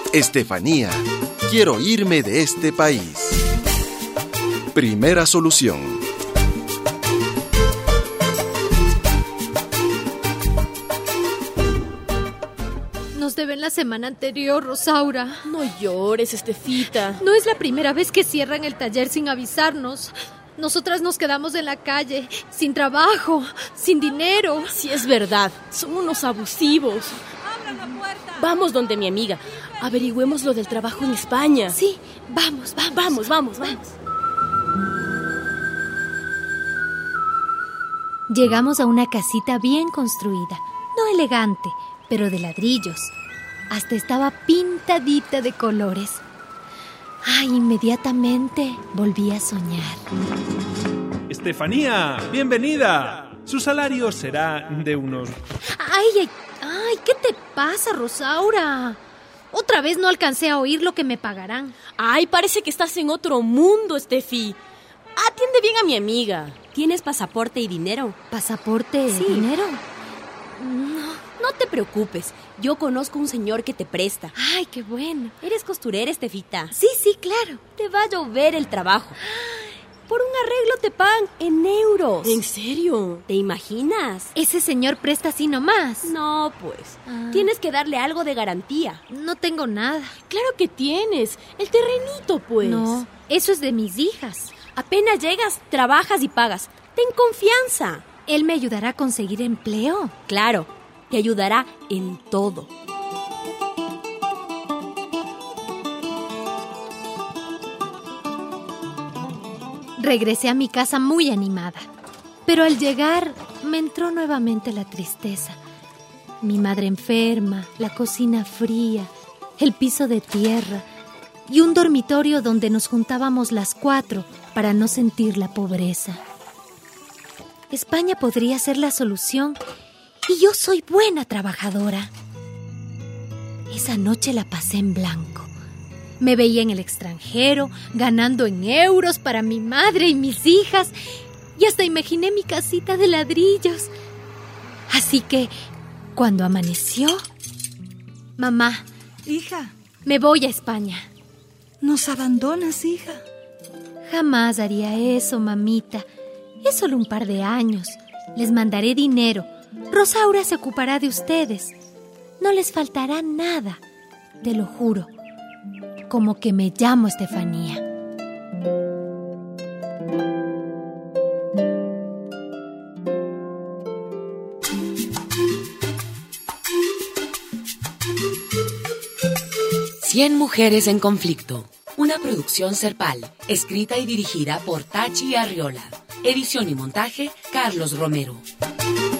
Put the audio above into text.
Estefanía, quiero irme de este país. Primera solución. Nos deben la semana anterior, Rosaura. No llores, Estefita. No es la primera vez que cierran el taller sin avisarnos. Nosotras nos quedamos en la calle, sin trabajo, sin dinero. Sí, es verdad. Son unos abusivos. ¡Abran la puerta! Vamos donde mi amiga. Averigüemos lo del trabajo en España. Sí, vamos. Vamos. Llegamos a una casita bien construida. No elegante, pero de ladrillos. Hasta estaba pintadita de colores. Inmediatamente volví a soñar. Estefanía, bienvenida. Su salario será de unos... ¡Ay! ¿Qué te pasa, Rosaura? Otra vez no alcancé a oír lo que me pagarán. Ay, parece que estás en otro mundo, Estefi. Atiende bien a mi amiga. ¿Tienes pasaporte y dinero? ¿Pasaporte? Sí. ¿Dinero? No te preocupes. Yo conozco un señor que te presta. ¡Ay, qué bueno! ¿Eres costurera, Estefita? Sí, claro. Te va a llover el trabajo. Por un arreglo te pagan en euros. ¿En serio? ¿Te imaginas? ¿Ese señor presta así nomás? No, pues. Tienes que darle algo de garantía. No tengo nada. Claro que tienes. El terrenito, pues. No, eso es de mis hijas. Apenas llegas, trabajas y pagas. Ten confianza. ¿Él me ayudará a conseguir empleo? Claro, te ayudará en todo. Regresé a mi casa muy animada, pero al llegar me entró nuevamente la tristeza. Mi madre enferma, la cocina fría, el piso de tierra y un dormitorio donde nos juntábamos las 4 para no sentir la pobreza. España podría ser la solución y yo soy buena trabajadora. Esa noche la pasé en blanco. Me veía en el extranjero, ganando en euros para mi madre y mis hijas, y hasta imaginé mi casita de ladrillos. Así que, cuando amaneció... Mamá. Hija. Me voy a España. ¿Nos abandonas, hija? Jamás haría eso, mamita. Es solo un par de años. Les mandaré dinero. Rosaura se ocupará de ustedes. No les faltará nada, te lo juro. Como que me llamo Estefanía. Cien mujeres en conflicto. Una producción Serpal, escrita y dirigida por Tachi Arriola. Edición y montaje, Carlos Romero.